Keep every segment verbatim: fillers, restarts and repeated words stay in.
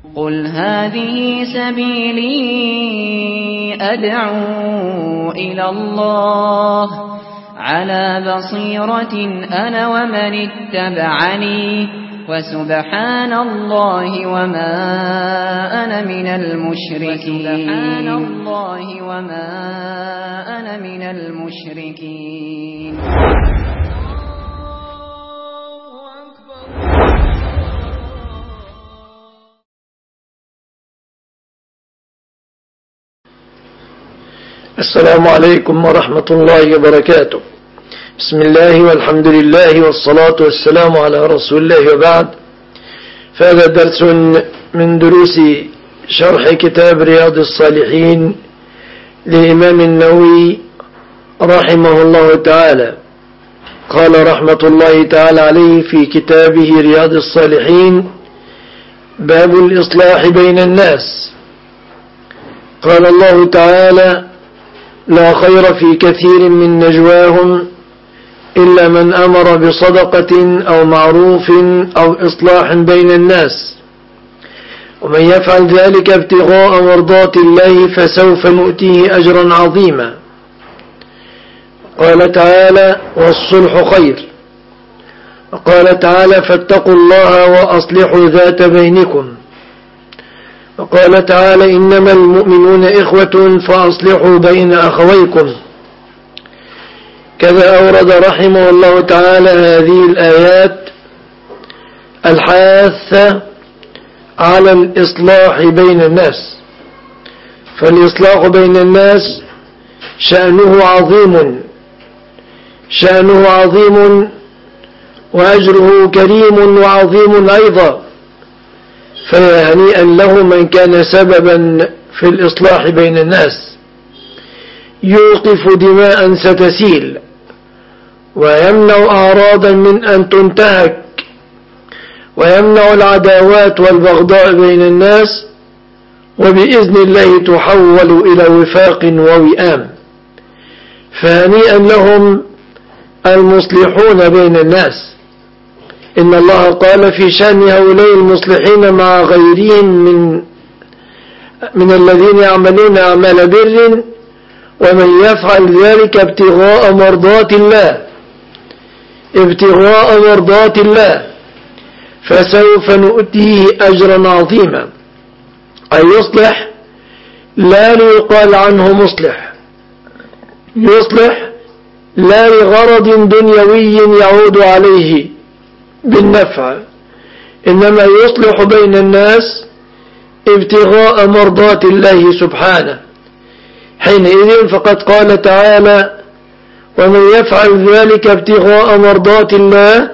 قل هذه سبيلي أدعو إلى الله على بصيرة أنا ومن اتبعني وسبحان الله وما أنا من المشركين سبحان الله وما أنا من المشركين. السلام عليكم ورحمة الله وبركاته. بسم الله والحمد لله والصلاة والسلام على رسول الله وبعد. فهذا درس من دروس شرح كتاب رياض الصالحين للإمام النووي رحمه الله تعالى. قال رحمة الله تعالى عليه في كتابه رياض الصالحين: باب الإصلاح بين الناس. قال الله تعالى: لا خير في كثير من نجواهم إلا من أمر بصدقة أو معروف أو إصلاح بين الناس، ومن يفعل ذلك ابتغاء مرضات الله فسوف نؤتيه أجرا عظيما. قال تعالى: والصلح خير. وقال تعالى: فاتقوا الله وأصلحوا ذات بينكم. وقال تعالى: إنما المؤمنون إخوة فأصلحوا بين أخويكم. كذا أورد رحمه الله تعالى هذه الآيات الحاثة على الإصلاح بين الناس، فالإصلاح بين الناس شأنه عظيم شأنه عظيم وأجره كريم وعظيم أيضا، فيا هنيئا له من كان سببا في الإصلاح بين الناس، يوقف دماء ستسيل ويمنع أعراضا من أن تنتهك ويمنع العداوات والبغضاء بين الناس، وبإذن الله تحول إلى وفاق ووئام. فهنيئا لهم المصلحون بين الناس. إن الله قال في شأن هؤلاء المصلحين مع غيرهم من من الذين يعملون أعمال بر: ومن يفعل ذلك ابتغاء مرضات الله ابتغاء مرضات الله فسوف نؤتيه أجرا عظيما. أي يصلح لا ليقال عنه مصلح، يصلح لا لغرض دنيوي يعود عليه بالنفع، إنما يصلح بين الناس ابتغاء مرضات الله سبحانه. حينئذ فقد قال تعالى: ومن يفعل ذلك ابتغاء مرضات الله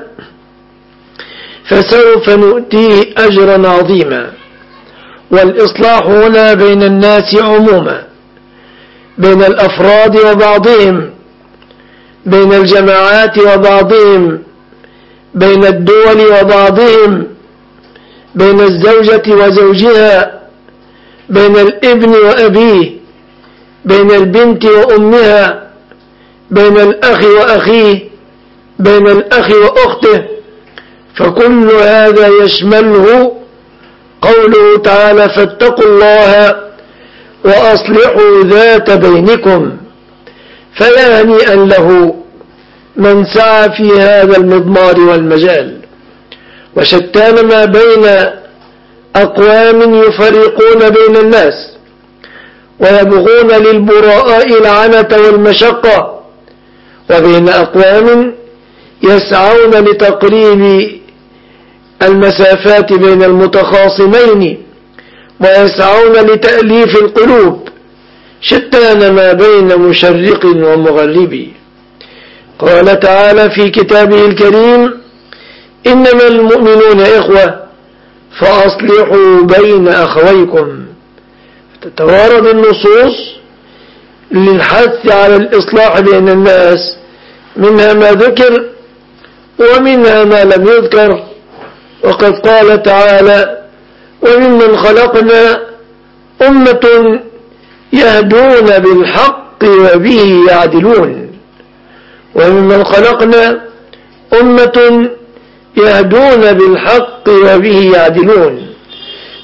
فسوف نؤتيه أجرا عظيما. والإصلاح هنا بين الناس عموما، بين الأفراد وبعضهم، بين الجماعات وبعضهم، بين الدول وبعضهم، بين الزوجة وزوجها، بين الابن وأبيه، بين البنت وأمها، بين الأخ وأخيه، بين الأخ وأخته. فكل هذا يشمله قوله تعالى: فاتقوا الله وأصلحوا ذات بينكم. فيا هنيئا له من سعى في هذا المضمار والمجال. وشتان ما بين أقوام يفرقون بين الناس ويبغون للبراء العنة والمشقة، وبين أقوام يسعون لتقريب المسافات بين المتخاصمين ويسعون لتأليف القلوب. شتان ما بين مشرق ومغرب. قال تعالى في كتابه الكريم: إنما المؤمنون إخوة فأصلحوا بين أخويكم. تتوارد النصوص للحث على الإصلاح بين الناس، منها ما ذكر ومنها ما لم يذكر. وقد قال تعالى: وممن خلقنا أمة يهدون بالحق وبه يعدلون. وممن خلقنا أمة يهدون بالحق وبه يعدلون.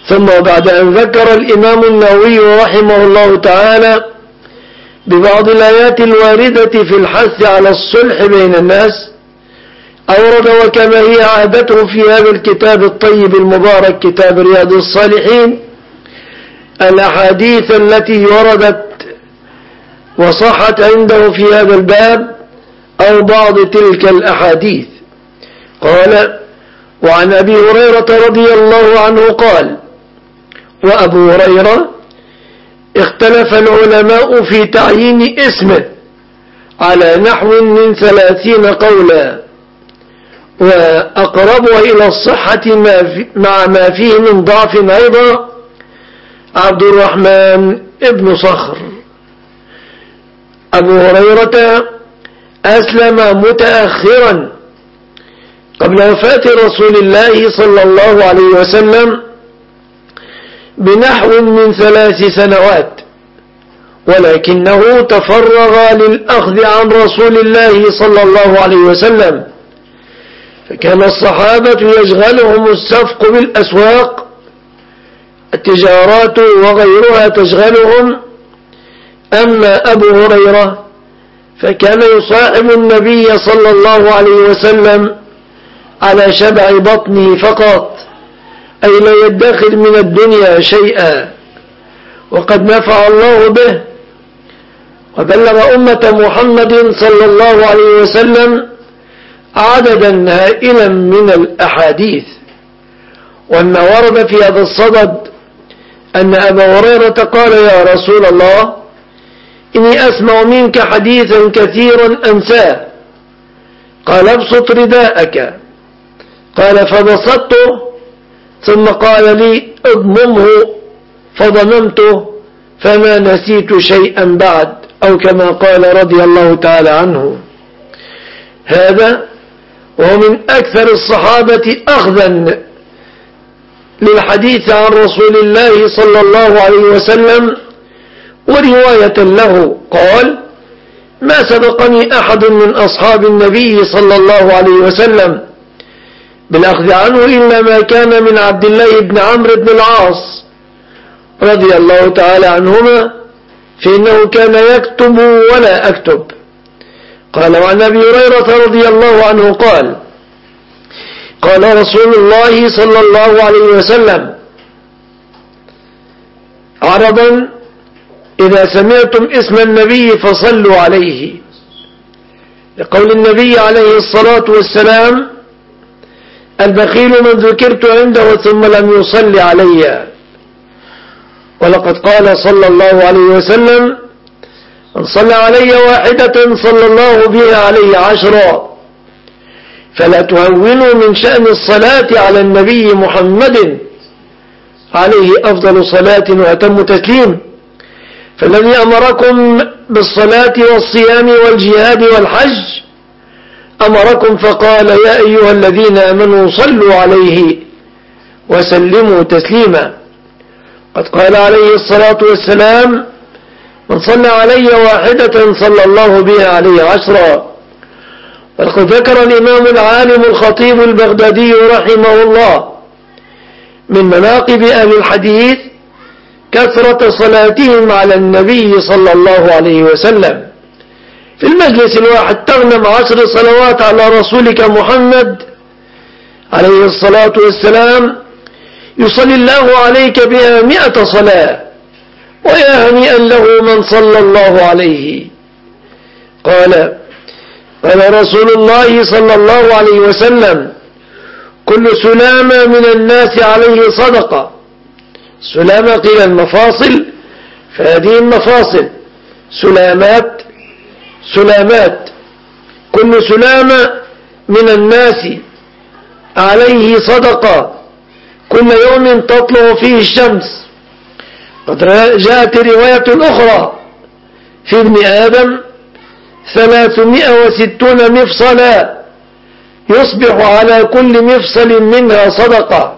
ثم بعد أن ذكر الإمام النووي رحمه الله تعالى ببعض الآيات الواردة في الحث على الصلح بين الناس، أورد وكما هي عادته في هذا الكتاب الطيب المبارك كتاب رياض الصالحين الأحاديث التي وردت وصحت عنده في هذا الباب أو بعض تلك الأحاديث. قال: وعن أبي هريرة رضي الله عنه قال: وأبو هريرة اختلف العلماء في تعيين اسمه على نحو من ثلاثين قولا، وأقربها إلى الصحة مع ما فيه من ضعف أيضا عبد الرحمن ابن صخر. أبو هريرة أسلم متأخرا قبل وفاة رسول الله صلى الله عليه وسلم بنحو من ثلاث سنوات، ولكنه تفرغ للأخذ عن رسول الله صلى الله عليه وسلم، فكان الصحابة يشغلهم السفق بالأسواق، التجارات وغيرها تشغلهم. أما أبو هريرة فكان يصاحب النبي صلى الله عليه وسلم على شبع بطنه فقط، أي لا يدخر من الدنيا شيئا، وقد نفع الله به وبلغ أمة محمد صلى الله عليه وسلم عددا هائلا من الأحاديث. وأن ورد في هذا الصدد أن أبا هريرة قال: يا رسول الله، إني أسمع منك حديثا كثيرا أنساه. قال: ابسط رداءك. قال: فبسطته، ثم قال لي: اضممه، فضممته، فما نسيت شيئا بعد، أو كما قال رضي الله تعالى عنه. هذا وهو من أكثر الصحابة أخذا للحديث عن رسول الله صلى الله عليه وسلم. ورواية له قال: ما سبقني أحد من أصحاب النبي صلى الله عليه وسلم بالأخذ عنه إلا ما كان من عبد الله بن عمرو بن العاص رضي الله تعالى عنهما، فإنه كان يكتب ولا أكتب. قال: وعن أبي هريرة رضي الله عنه قال: قال رسول الله صلى الله عليه وسلم: عرضا إذا سمعتم اسم النبي فصلوا عليه، لقول النبي عليه الصلاة والسلام: البخيل من ذكرت عنده ثم لم يصل علي. ولقد قال صلى الله عليه وسلم: من صلى علي واحدة صلى الله بها عليه عشرا. فلا تهونوا من شأن الصلاة على النبي محمد عليه أفضل صلاة وأتم تسليم، فالذي أمركم بالصلاة والصيام والجهاد والحج أمركم فقال: يا أيها الذين آمنوا صلوا عليه وسلموا تسليما. قد قال عليه الصلاة والسلام: من صلى علي واحدة صلى الله بها عليه عشرا. ولقد ذكر الإمام العالم الخطيب البغدادي رحمه الله من مناقب أهل الحديث كثرة صلاتهم على النبي صلى الله عليه وسلم. في المجلس الواحد تغنم عشر صلوات على رسولك محمد عليه الصلاة والسلام، يصلي الله عليك بها مئة صلاة، ويا هنيئا له من صلى الله عليه. قال قال رسول الله صلى الله عليه وسلم: كل سلامة من الناس عليه صدقة. سلامة قيل المفاصل، فهذه المفاصل سلامات سلامات كل سلامة من الناس عليه صدقة كل يوم تطلع فيه الشمس. قد جاءت رواية أخرى: في ابن آدم ثلاثمائة وستون مفصلا يصبح على كل مفصل منها صدقة.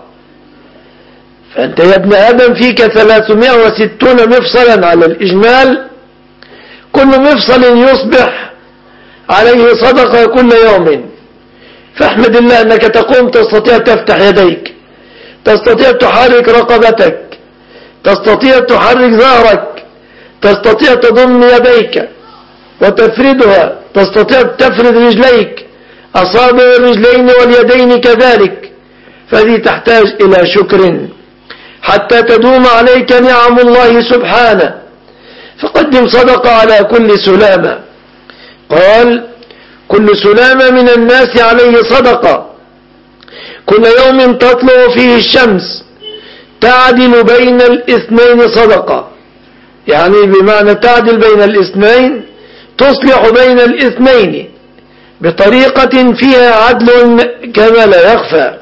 فأنت يا ابن آدم فيك ثلاثمائة وستون مفصلا على الإجمال، كل مفصل يصبح عليه صدقة كل يوم. فاحمد الله أنك تقوم تستطيع تفتح يديك تستطيع تحرك رقبتك، تستطيع تحرك ظهرك، تستطيع تضم يديك وتفردها، تستطيع تفرد رجليك، أصابع الرجلين واليدين كذلك. فهذه تحتاج إلى شكر حتى تدوم عليك نعم الله سبحانه. فقدم صدقة على كل سلامة. قال: كل سلامة من الناس عليه صدقة، كل يوم تطلع فيه الشمس تعدل بين الاثنين صدقة، يعني بمعنى تعدل بين الاثنين، تصلح بين الاثنين بطريقة فيها عدل كما لا يخفى.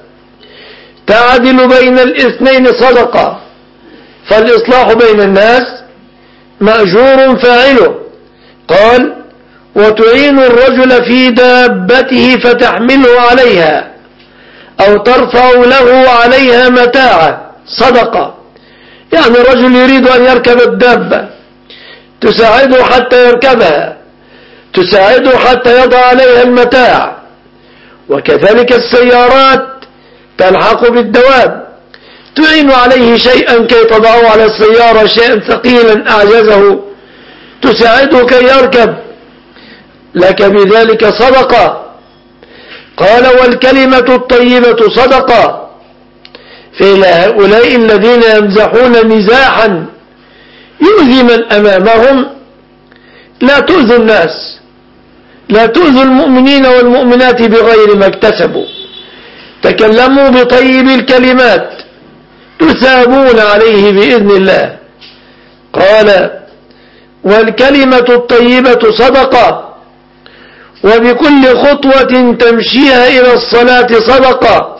تعدل بين الاثنين صدقة، فالإصلاح بين الناس مأجور فاعله. قال: وتعين الرجل في دابته فتحمله عليها أو ترفع له عليها متاعه صدقة، يعني الرجل يريد أن يركب الدابة تساعده حتى يركبها، تساعده حتى يضع عليها المتاع. وكذلك السيارات تلحق بالدواب، تعين عليه شيئا كي تضعه على السيارة، شيئا ثقيلا أعجزه تساعده كي يركب، لك بذلك صدقة. قال: والكلمة الطيبة صدقة. فإلى هؤلاء الذين يمزحون مزاحا يؤذي من أمامهم لا تؤذوا الناس، لا تؤذوا المؤمنين والمؤمنات بغير ما اكتسبوا، تكلموا بطيب الكلمات تثابون عليه بإذن الله. قال: والكلمة الطيبة صدقة، وبكل خطوة تمشيها إلى الصلاة صدقة.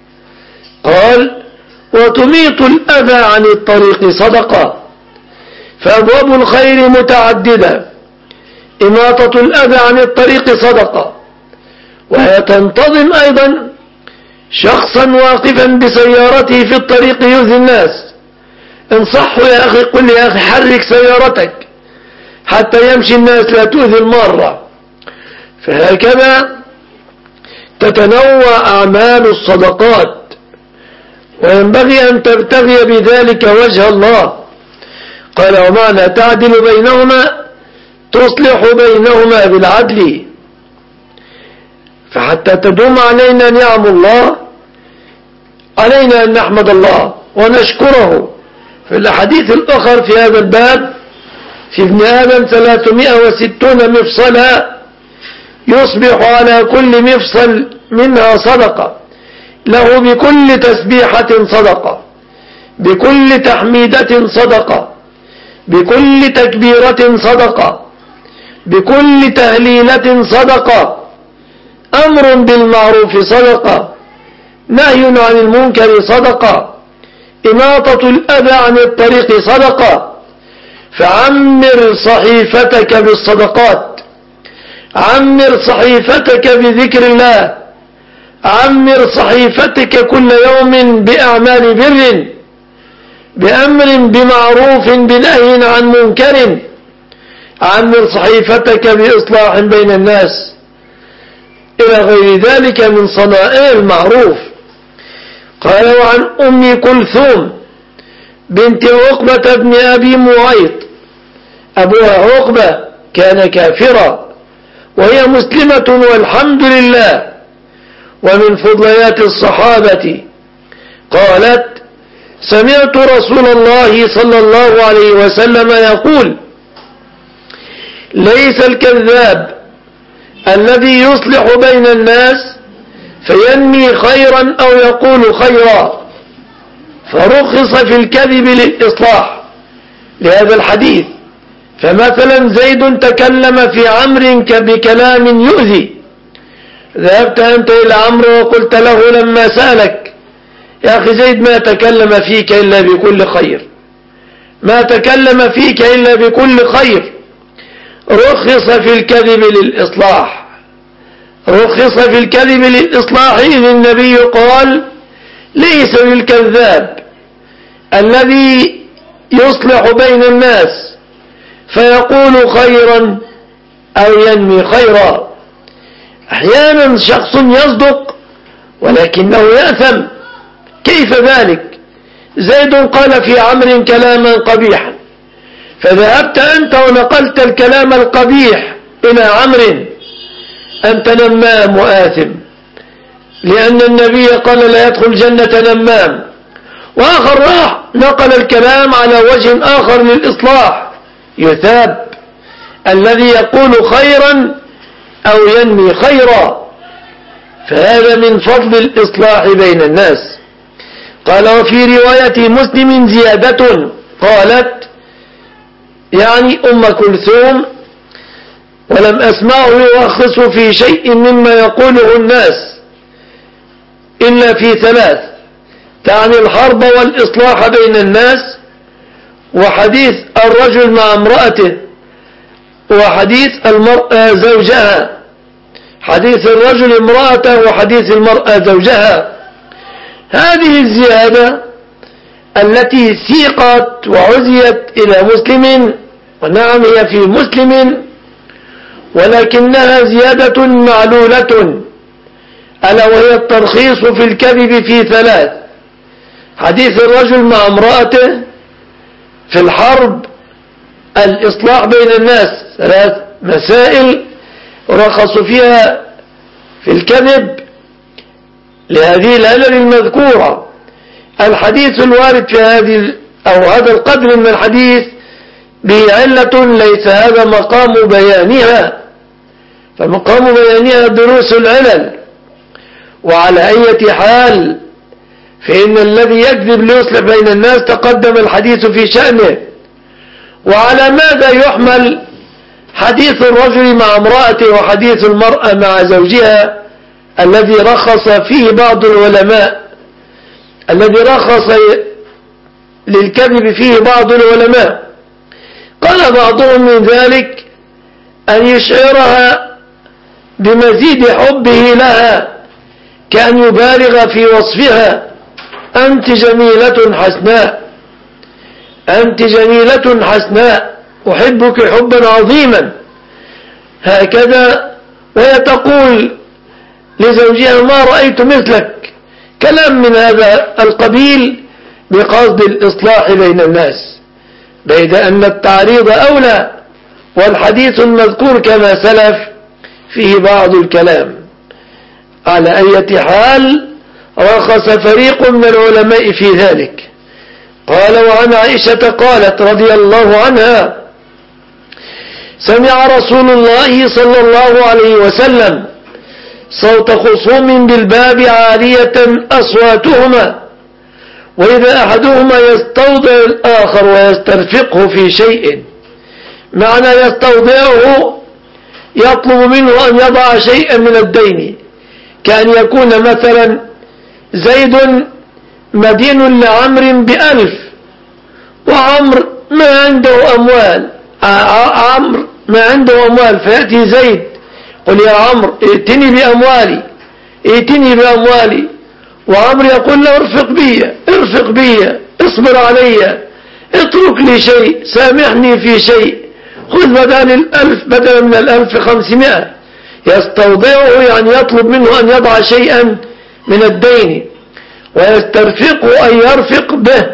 قال: وتميط الأذى عن الطريق صدقة. فأبواب الخير متعددة، إماطة الأذى عن الطريق صدقة. وهي تنتظم أيضا شخصا واقفا بسيارته في الطريق يؤذي الناس، انصحه يا أخي، قل يا أخي حرك سيارتك حتى يمشي الناس، لا تؤذي المارة. فهكذا تتنوع أعمال الصدقات، وينبغي أن تبتغي بذلك وجه الله. قال: ومعنى تعدل بينهما تصلح بينهما بالعدل. فحتى تدوم علينا نعم الله علينا أن نحمد الله ونشكره. في الأحاديث الأخر في هذا الباب: في ابن آدم ثلاثمائة وستون مفصلا يصبح على كل مفصل منها صدقة، له بكل تسبيحة صدقة، بكل تحميدة صدقة، بكل تكبيرة صدقة، بكل تهليلة صدقة، أمر بالمعروف صدقة، نهي عن المنكر صدقة، إماطة الأذى عن الطريق صدقة. فعمر صحيفتك بالصدقات، عمر صحيفتك بذكر الله، عمر صحيفتك كل يوم بأعمال بر، بأمر بمعروف، بنهي عن منكر. عمر صحيفتك بإصلاح بين الناس إلى غير ذلك من صنائع المعروف. قال: وعن أم كلثوم بنت عقبة بن أبي معيط، أبوها عقبة كان كافرا وهي مسلمة والحمد لله، ومن فضليات الصحابة. قالت: سمعت رسول الله صلى الله عليه وسلم يقول: ليس الكذاب الذي يصلح بين الناس فينمي خيرا أو يقول خيرا. فرخص في الكذب للإصلاح لهذا الحديث. فمثلا زيد تكلم في عمرو بكلام يؤذي، ذهبت أنت إلى عمرو وقلت له لما سألك: يا أخي زيد ما تكلم فيك إلا بكل خير، ما تكلم فيك إلا بكل خير. رخص في الكذب للإصلاح، رخص في الكذب للإصلاح. إذ النبي قال: ليس بالكذاب الذي يصلح بين الناس فيقول خيرا أو ينمي خيرا. أحيانا شخص يصدق ولكنه يأثم، كيف ذلك؟ زيد قال في عمرو كلاما قبيحا، فذهبت أنت ونقلت الكلام القبيح إلى عمرو، أنت نمام وآثم، لأن النبي قال لا يدخل الجنة نمام. وآخر راح نقل الكلام على وجه آخر للإصلاح، يثاب الذي يقول خيرا أو ينمي خيرا، فهذا من فضل الإصلاح بين الناس. قال وفي رواية مسلم زيادة، قالت يعني أم كلثوم ولم أسمعه يرخص في شيء مما يقوله الناس إلا في ثلاث، تعني الحرب والإصلاح بين الناس، وحديث الرجل مع امرأته، وحديث المرأة زوجها، حديث الرجل امرأته وحديث المرأة زوجها. هذه الزيادة التي سيقت وعزيت إلى مسلم، ونعم هي في مسلم، ولكنها زيادة معلولة، ألا وهي الترخيص في الكذب في ثلاث: حديث الرجل مع امرأته، في الحرب، الإصلاح بين الناس، ثلاث مسائل رخصوا فيها في الكذب لهذه العلل المذكورة. الحديث الوارد في هذه أو هذا القدر من الحديث به علة ليس هذا مقام بيانها، فمقام بيانها دروس العلل. وعلى أي حال فإن الذي يكذب ليصلح بين الناس تقدم الحديث في شأنه. وعلى ماذا يحمل حديث الرجل مع امرأته وحديث المرأة مع زوجها الذي رخص فيه بعض العلماء، الذي رخص للكذب فيه بعض العلماء؟ قال بعضهم من ذلك أن يشعرها بمزيد حبه لها، كأن يبالغ في وصفها: أنت جميلة حسناء، أنت جميلة حسناء، أحبك حبا عظيما، هكذا. وهي تقول لزوجها: ما رأيت مثلك، كلام من هذا القبيل بقصد الإصلاح بين الناس، بيد أن التعريض أولى، والحديث المذكور كما سلف فيه بعض الكلام. على أي حال رخص فريق من العلماء في ذلك. قال: وعن عائشة قالت رضي الله عنها: سمع رسول الله صلى الله عليه وسلم صوت خصوم بالباب عالية أصواتهما، وإذا أحدهما يستوضع الآخر ويسترفقه في شيء، معنى يستوضعه يطلب منه أن يضع شيئا من الدين، كأن يكون مثلا زيد مدين لعمر بألف، وعمر ما عنده أموال، عمر ما عنده أموال، فيأتي زيد: قل يا عمرو ائتني بأموالي، ائتني بأموالي. وعمر يقول له: ارفق بي، ارفق بي، اصبر علي، اترك لي شيء، سامحني في شيء، خذ بدل الألف بدلا من الألف خمسمائة. يستوضعه يعني يطلب منه أن يضع شيئا من الدين. ويسترفقه أن يرفق به،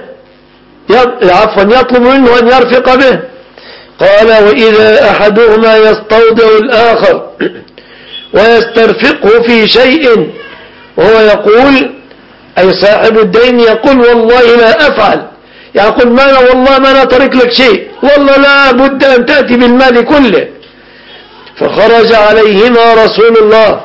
عفوا يطلب منه أن يرفق به. قال: وإذا أحدهما يستوضع الآخر ويسترفقه في شيء، وهو يقول، أي صاحب الدين يقول: والله لا أفعل، يقول: ما أنا والله ما أنا ترك لك شيء، والله لا بد أن تأتي بالمال كله. فخرج عليهما رسول الله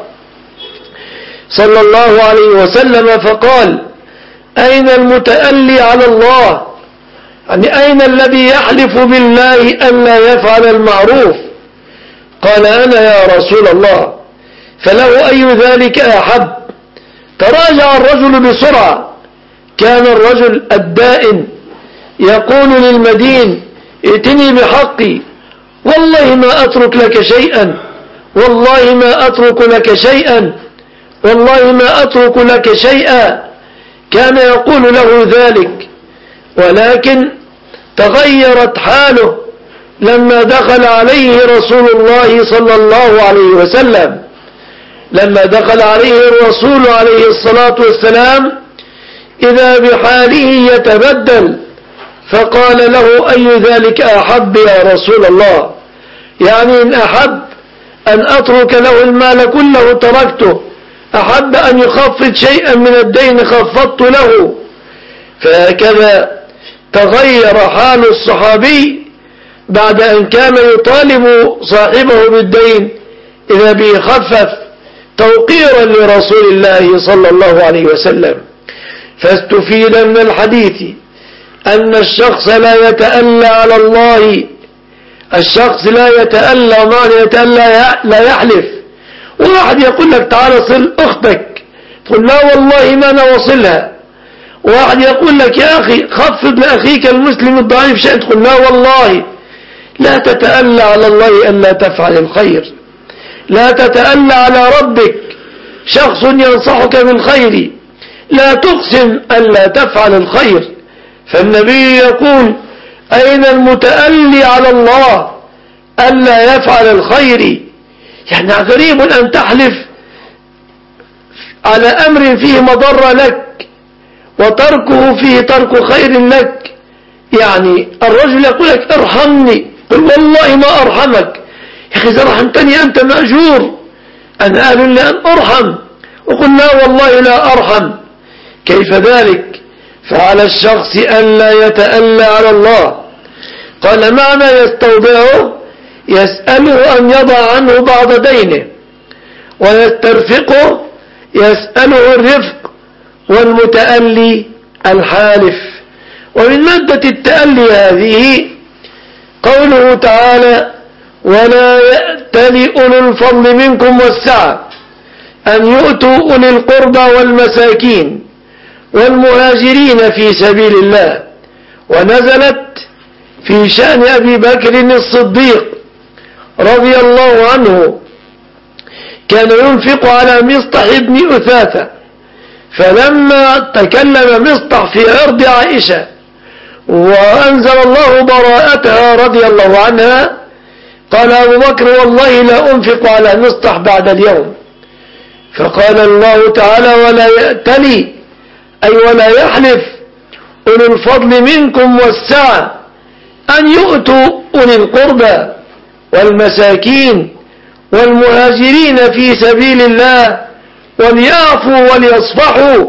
صلى الله عليه وسلم فقال: أين المتألي على الله؟ يعني أين الذي يحلف بالله ألا يفعل المعروف؟ قال: أنا يا رسول الله. فله أي ذلك أحب؟ تراجع الرجل بسرعة. كان الرجل الدائن يقول للمدين: ائتني بحقي، والله ما أترك لك شيئا، والله ما أترك لك شيئا، والله ما أترك لك شيئا. كان يقول له ذلك، ولكن تغيرت حاله لما دخل عليه رسول الله صلى الله عليه وسلم. لما دخل عليه الرسول عليه الصلاة والسلام إذا بحاله يتبدل، فقال له: أي ذلك أحب يا رسول الله؟ يعني إن أحب أن أترك له المال كله تركته، أحب أن يخفض شيئا من الدين خفضت له. فهكذا تغير حال الصحابي بعد أن كان يطالب صاحبه بالدين، إذا به خفف توقيرا لرسول الله صلى الله عليه وسلم. فاستفيد من الحديث أن الشخص لا يتألى على الله، الشخص لا يتألى، معنى يتألى لا يحلف. واحد يقول لك: تعال صل أختك، تقول: لا والله ما أنا وصلها. واحد يقول لك: يا أخي خفض لأخيك المسلم الضعيف شيء، تقول: لا والله. لا تتألى على الله أن لا تفعل الخير، لا تتألى على ربك شخص ينصحك بالخير، لا تقسم أن لا تفعل الخير. فالنبي يقول: أين المتألي على الله ألا يفعل الخير؟ يعني غريب أن تحلف على أمر فيه مضرة لك وتركه فيه ترك خير لك. يعني الرجل يقول لك: ارحمني، قل: والله ما أرحمك. يا أخي إذا رحمتني أنت مأجور، أنا أهل لأن أرحم، وقل: لا والله لا أرحم. كيف ذلك؟ فعلى الشخص أن لا يتألى على الله. قال: معنى يستودعه، يسأله أن يضع عنه بعض دينه، ويسترفقه، يسأله الرفق، والمتألي الحالف. ومن مادة التألي هذه قوله تعالى: ولا يأتل أولو الفضل منكم والسعة أن يؤتوا أولي القربى والمساكين والمهاجرين في سبيل الله. ونزلت في شأن أبي بكر الصديق رضي الله عنه، كان ينفق على مصطح بن أثاثة، فلما تكلم مصطح في عرض عائشة وأنزل الله براءتها رضي الله عنها، قال أبو بكر: والله لا أنفق على مصطح بعد اليوم. فقال الله تعالى: ولا يأتلي، أي ولا يحلف، أولو الفضل منكم والسعة أن يؤتوا أولي القربى والمساكين والمهاجرين في سبيل الله وليعفوا وليصفحوا.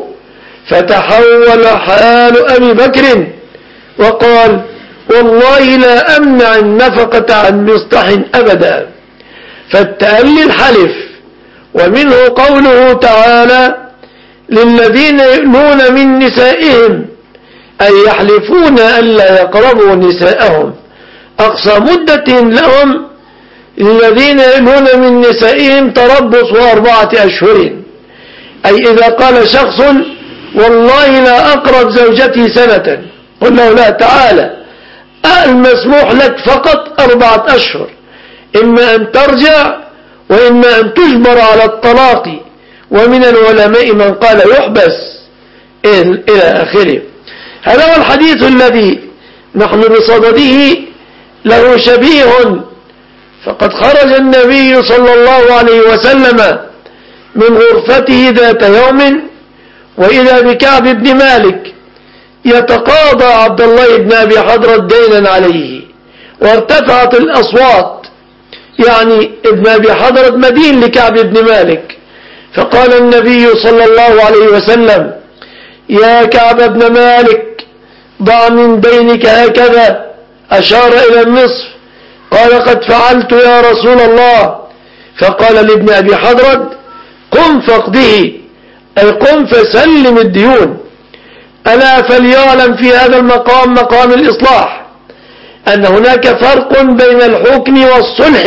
فتحول حال أبي بكر وقال: والله لا أمنع النفقة عن مصطح أبدا. فالتألي الحلف. ومنه قوله تعالى: للذين يؤلون من نسائهم، أي يحلفون ألا يقربوا نساءهم، أقصى مدة لهم للذين يؤلون من نسائهم تربص أربعة أشهر. أي إذا قال شخص: والله لا أقرب زوجتي سنة، قل له: لا، تعالى، المسموح لك فقط أربعة أشهر، إما أن ترجع وإما أن تجبر على الطلاق. ومن العلماء من قال يحبس إلى آخره. هذا هو الحديث الذي نحن بصدده له شبيه. فقد خرج النبي صلى الله عليه وسلم من غرفته ذات يوم، وإذا بكعب بن مالك يتقاضى عبد الله بن أبي حضرة دينا عليه، وارتفعت الأصوات، يعني ابن أبي حضرة مدين لكعب بن مالك. فقال النبي صلى الله عليه وسلم: يا كعب بن مالك، ضع من دينك هكذا، أشار إلى النصف. قال: قد فعلت يا رسول الله. فقال لابن أبي حضرة: قم فاقضه، أي قم فسلم الديون. ألا فليعلم في هذا المقام، مقام الإصلاح، أن هناك فرق بين الحكم والصلح.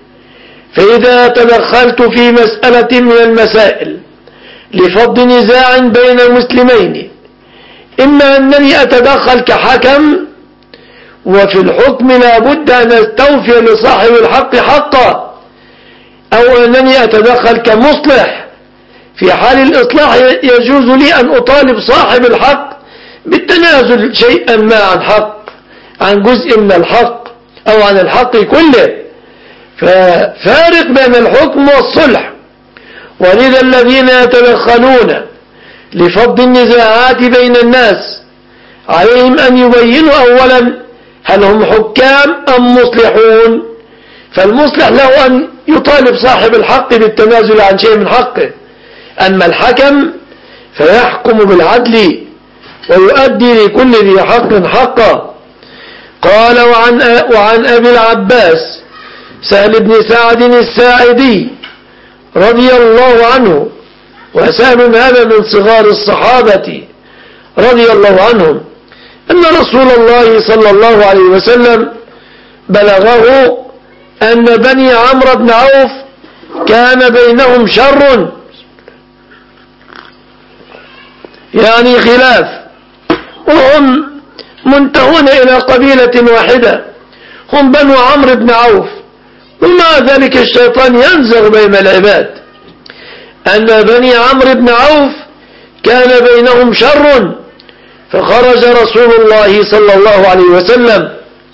فإذا تدخلت في مسألة من المسائل لفض نزاع بين المسلمين، إما أنني أتدخل كحكم، وفي الحكم لا بد أن أستوفي لصاحب الحق حقه، أو أنني أتدخل كمصلح. في حال الإصلاح يجوز لي أن أطالب صاحب الحق بالتنازل شيئا ما عن حق، عن جزء من الحق أو عن الحق كله. ففارق بين الحكم والصلح. ولذا الذين يتدخلون لفض النزاعات بين الناس عليهم أن يبينوا أولا هل هم حكام أم مصلحون. فالمصلح له أن يطالب صاحب الحق بالتنازل عن شيء من حقه، أما الحكم فيحكم بالعدل ويؤدي لكل ذي حق حقه. قال وعن, وعن أبي العباس سهل بن سعد الساعدي رضي الله عنه، وسهل هذا من صغار الصحابة رضي الله عنهم، أن رسول الله صلى الله عليه وسلم بلغه أن بني عمرو بن عوف كان بينهم شر، يعني خلاف، وهم منتهون إلى قبيلة واحدة هم بنو عمرو بن عوف، ومع ذلك الشيطان ينزغ بين العباد. أن بني عمرو بن عوف كان بينهم شر، فخرج رسول الله صلى الله عليه وسلم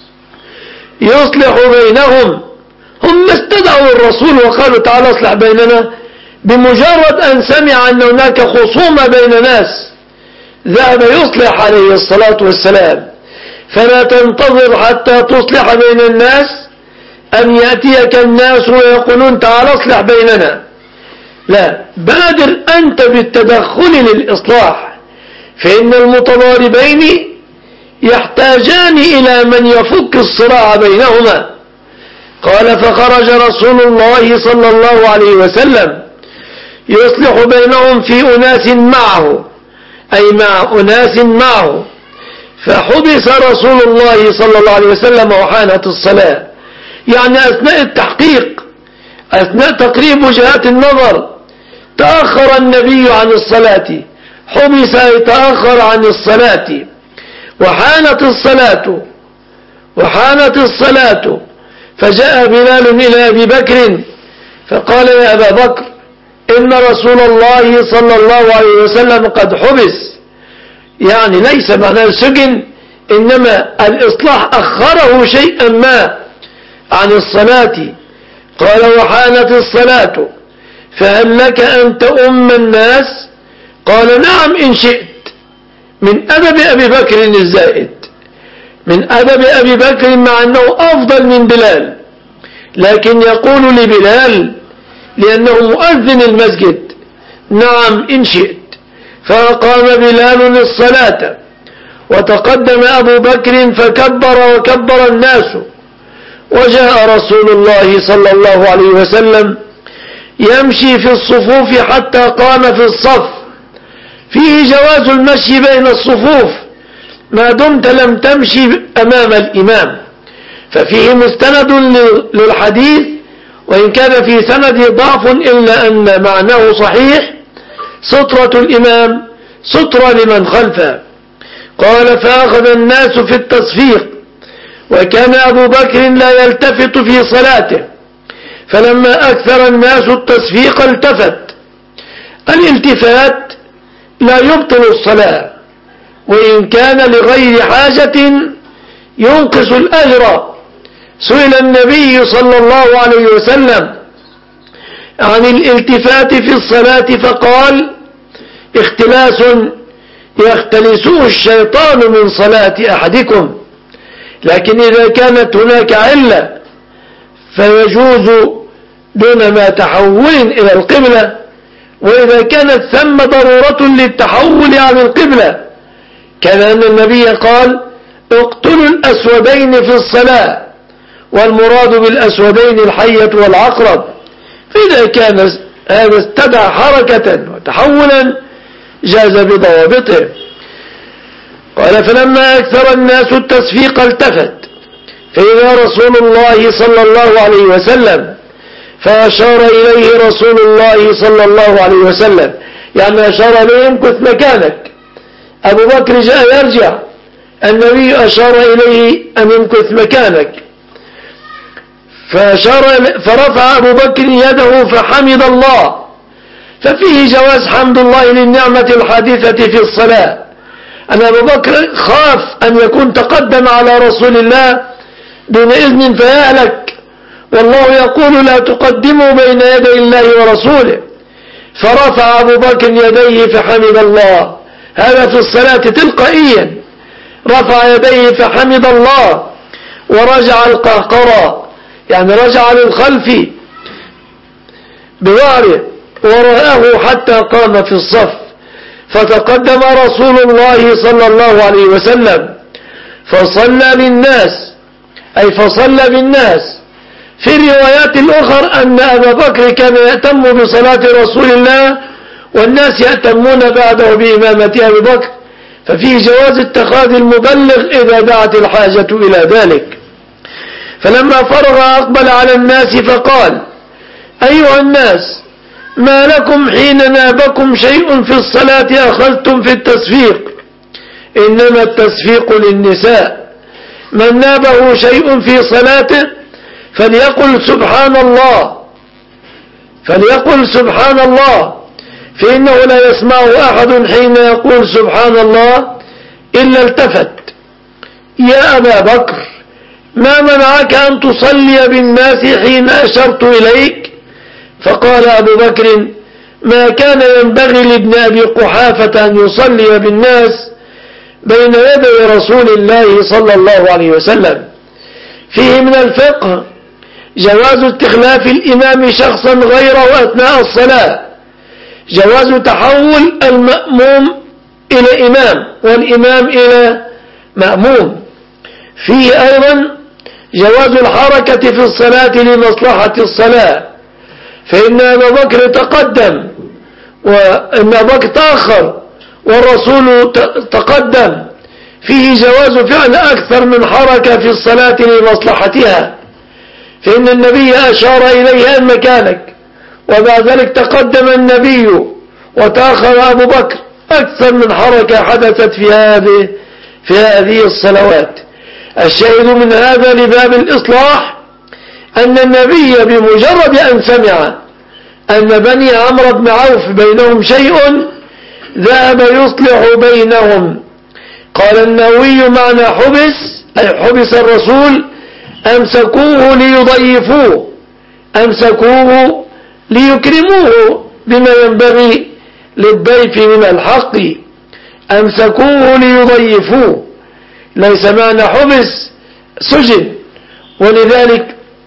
يصلح بينهم. هم استدعوا الرسول وقالوا تعالى اصلح بيننا، بمجرد أن سمع أن هناك خصومة بين ناس ذهب يصلح عليه الصلاة والسلام. فلا تنتظر حتى تصلح بين الناس أن يأتيك الناس ويقولون تعالى اصلح بيننا، لا، بادر أنت بالتدخل للإصلاح، فإن المتضاربين يحتاجان إلى من يفك الصراع بينهما. قال فخرج رسول الله صلى الله عليه وسلم يصلح بينهم في أناس معه، أي مع أناس معه، فحبس رسول الله صلى الله عليه وسلم وحانت الصلاة، يعني أثناء التحقيق أثناء تقريب وجهات النظر تأخر النبي عن الصلاة، حبس يتأخر عن الصلاة، وحانت الصلاة وحانت الصلاة فجاء بلال إلى أبي بكر فقال يا أبا بكر إن رسول الله صلى الله عليه وسلم قد حبس، يعني ليس معناه السجن، إنما الإصلاح أخره شيئا ما عن الصلاة. قال وحانت الصلاة فهل لك أن تؤم الناس؟ قال نعم إن شئت. من أدب أبي بكر الزائد، من أدب أبي بكر مع أنه أفضل من بلال، لكن يقول لبلال لأنه مؤذن المسجد نعم إن شئت. فقام بلال للصلاة وتقدم أبو بكر فكبر وكبر الناس، وجاء رسول الله صلى الله عليه وسلم يمشي في الصفوف حتى قام في الصف. فيه جواز المشي بين الصفوف ما دمت لم تمشي أمام الإمام، ففيه مستند للحديث وإن كان في سند ضعف إلا أن معناه صحيح، سترة الإمام سترة لمن خلفه. قال فأخذ الناس في التصفيق، وكان أبو بكر لا يلتفت في صلاته، فلما أكثر الناس التصفيق التفت. الالتفات لا يبطل الصلاة، وإن كان لغير حاجة ينقص الأجر. سئل النبي صلى الله عليه وسلم عن الالتفات في الصلاة فقال اختلاس يختلسه الشيطان من صلاة أحدكم، لكن إذا كانت هناك علة فيجوز دون ما تحول إلى القبلة، وإذا كانت ثم ضرورة للتحول عن القبلة، كما أن النبي قال اقتلوا الأسودين في الصلاة، والمراد بالأسودين الحية والعقرب، فإذا كان هذا استدعى حركة وتحولا جاز بضوابطه. قال فلما أكثر الناس التصفيق التفت فإذا رسول الله صلى الله عليه وسلم، فأشار إليه رسول الله صلى الله عليه وسلم، يعني أشار إليه امكث مكانك. أبو بكر جاء يرجع، النبي أشار إليه أن امكث مكانك، فأشار فرفع أبو بكر يده فحمد الله. ففيه جواز حمد الله للنعمة الحادثة في الصلاة، أن أبو بكر خاف أن يكون تقدم على رسول الله دون إذن فيهلك، والله يقول لا تقدموا بين يدي الله ورسوله، فرفع أبو بكر يديه فحمد الله. هذا في الصلاة تلقائيا، رفع يديه فحمد الله ورجع القهقرى، يعني رجع للخلف بظهره ورآه حتى قام في الصف. فتقدم رسول الله صلى الله عليه وسلم فصلى للناس، أي فصلى بالناس. في الروايات الأخرى أن أبا بكر كان يأتم بصلاة رسول الله والناس يأتمون بعده بإمامة أبي بكر، ففيه جواز اتخاذ المبلغ إذا دعت الحاجة إلى ذلك. فلما فرغ أقبل على الناس فقال: أيها الناس، ما لكم حين نابكم شيء في الصلاة أخذتم في التصفيق؟ إنما التصفيق للنساء. من نابه شيء في صلاته فليقل سبحان الله، فليقل سبحان الله، فإنه لا يسمع أحد حين يقول سبحان الله إلا التفت. يا أبا بكر، ما منعك أن تصلي بالناس حين أشرت إليك؟ فقال أبو بكر: ما كان ينبغي لابن أبي قحافة أن يصلي بالناس بين يدي رسول الله صلى الله عليه وسلم. فيه من الفقه جواز استخلاف الإمام شخصا غيره أثناء الصلاة، جواز تحول المأموم إلى إمام والإمام إلى مأموم. فيه أيضا جواز الحركة في الصلاة لمصلحة الصلاة، فإن أبا بكر تقدم وإن أبا بكر تأخر والرسول تقدم. فيه جواز فعل أكثر من حركة في الصلاة لمصلحتها، فإن النبي أشار إليه أن مكانك، وبعد ذلك تقدم النبي وتأخر أبو بكر، أكثر من حركة حدثت في هذه في هذه الصلوات. الشاهد من هذا لباب الإصلاح أن النبي بمجرد أن سمع أن بني عمرو بن عوف بينهم شيء ذهب يصلح بينهم. قال النووي: معنى حبس أي حبس الرسول، أمسكوه ليضيفوه، أمسكوه ليكرموه بما ينبغي للضيف من الحق، أمسكوه ليضيفوه، ليس معنى حبس سجن. ولذلك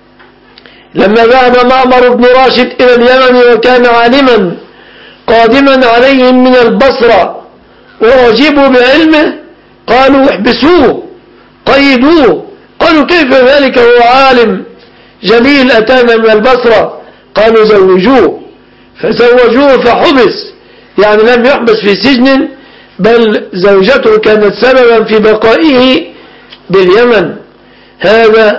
لما ذهب معمر بن راشد إلى اليمن وكان عالما قادما عليهم من البصرة وأعجبوا بعلمه، قالوا: احبسوه، قيدوه. قالوا: كيف ذلك؟ هو عالم جليل أتانا من البصرة. قالوا: زوجوه، فزوجوه فحبس، يعني لم يحبس في سجن، بل زوجته كانت سببا في بقائه باليمن. هذا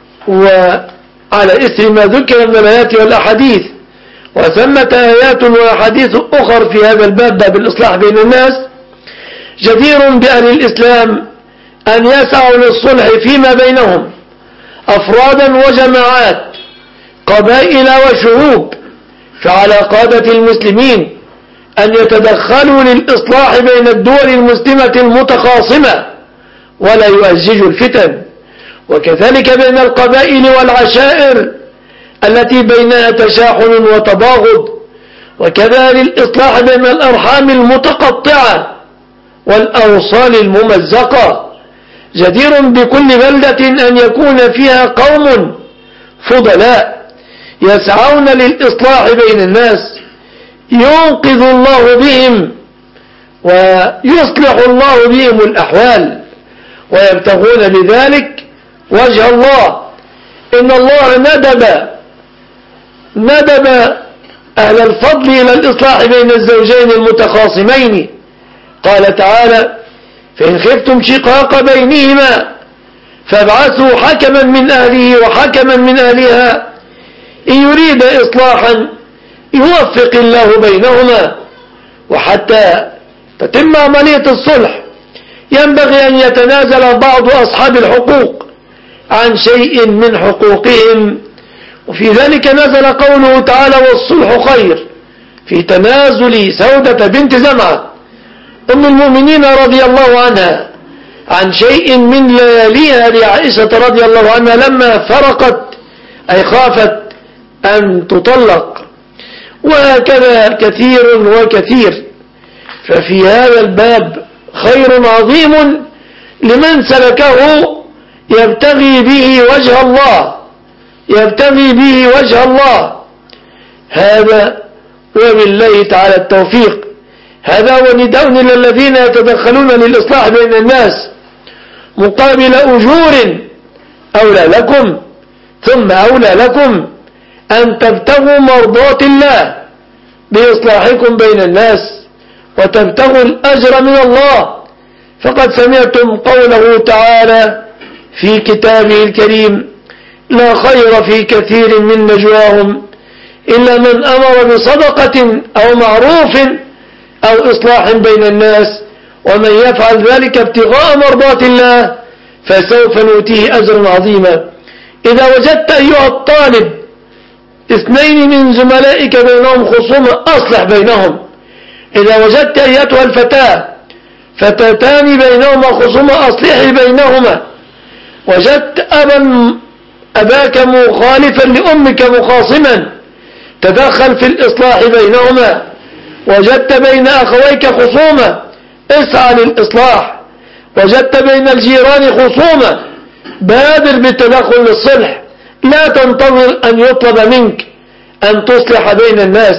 وعلى إثر ما ذكر من الآيات والأحاديث. وثمة آيات وأحاديث أخر في هذا الباب، باب الإصلاح بين الناس. جدير بأهل الإسلام أن يسعوا للصلح فيما بينهم، أفرادا وجماعات، قبائل وشعوب. فعلى قادة المسلمين أن يتدخلوا للإصلاح بين الدول المسلمة المتخاصمة ولا يؤججوا الفتن، وكذلك بين القبائل والعشائر التي بينها تشاحن وتباغض، وكذا للإصلاح بين الأرحام المتقطعة والأوصال الممزقة. جدير بكل بلدة أن يكون فيها قوم فضلاء يسعون للإصلاح بين الناس، ينقذ الله بهم ويصلح الله بهم الأحوال، ويبتغون بذلك وجه الله. إن الله ندب ندب أهل الفضل إلى الإصلاح بين الزوجين المتخاصمين. قال تعالى: فإن خفتم شقاق بينهما فابعثوا حكما من أهله وحكما من أهلها إن يريد إصلاحا يوفق الله بينهما. وحتى تتم عملية الصلح ينبغي أن يتنازل بعض أصحاب الحقوق عن شيء من حقوقهم، وفي ذلك نزل قوله تعالى: والصلح خير، في تنازل سودة بنت زمعة أم المؤمنين رضي الله عنها عن شيء من لياليها لعائشة رضي الله عنها لما فرقت، أي خافت أن تطلق. وهكذا كثير وكثير. ففي هذا الباب خير عظيم لمن سلكه يبتغي به وجه الله يبتغي به وجه الله. هذا وبالله تعالى التوفيق. هذا هو نداء للذين يتدخلون للإصلاح بين الناس مقابل أجور أولى لكم ثم أولى لكم أن تبتغوا مرضات الله بإصلاحكم بين الناس وتبتغوا الأجر من الله. فقد سمعتم قوله تعالى في كتابه الكريم: لا خير في كثير من نجواهم إلا من أمر بصدقة أو معروف أو إصلاح بين الناس ومن يفعل ذلك ابتغاء مرضات الله فسوف نؤتيه أجرا عظيما. إذا وجدت أيها الطالب اثنين من زملائك بينهم خصومة أصلح بينهم. إذا وجدت أيتها الفتاة فتاتان بينهما خصومة أصلحي بينهما. وجدت أبا أباك مخالفا لأمك مخاصما تدخل في الإصلاح بينهما. وجدت بين أخويك خصومة اسعى للإصلاح. وجدت بين الجيران خصومة بادر بالتدخل للصلح. لا تنتظر أن يطلب منك أن تصلح بين الناس.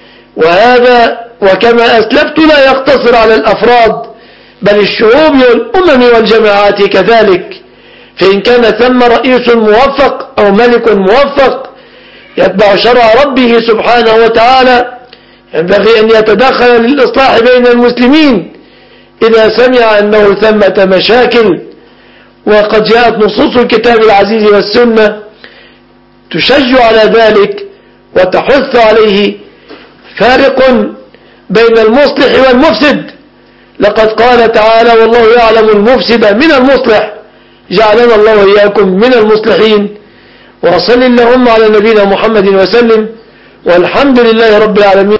وهذا وكما أسلفت لا يقتصر على الأفراد بل الشعوب والأمم والجماعات كذلك. فإن كان ثم رئيس موفق أو ملك موفق يتبع شرع ربه سبحانه وتعالى ينبغي أن يتدخل للإصلاح بين المسلمين إذا سمع أنه ثمة مشاكل. وقد جاءت نصوص الكتاب العزيز والسنة تشجع على ذلك وتحث عليه. فارق بين المصلح والمفسد. لقد قال تعالى: والله يعلم المفسد من المصلح جعلنا الله وإياكم من المصلحين. وصل اللهم على نبينا محمد وسلم والحمد لله رب العالمين.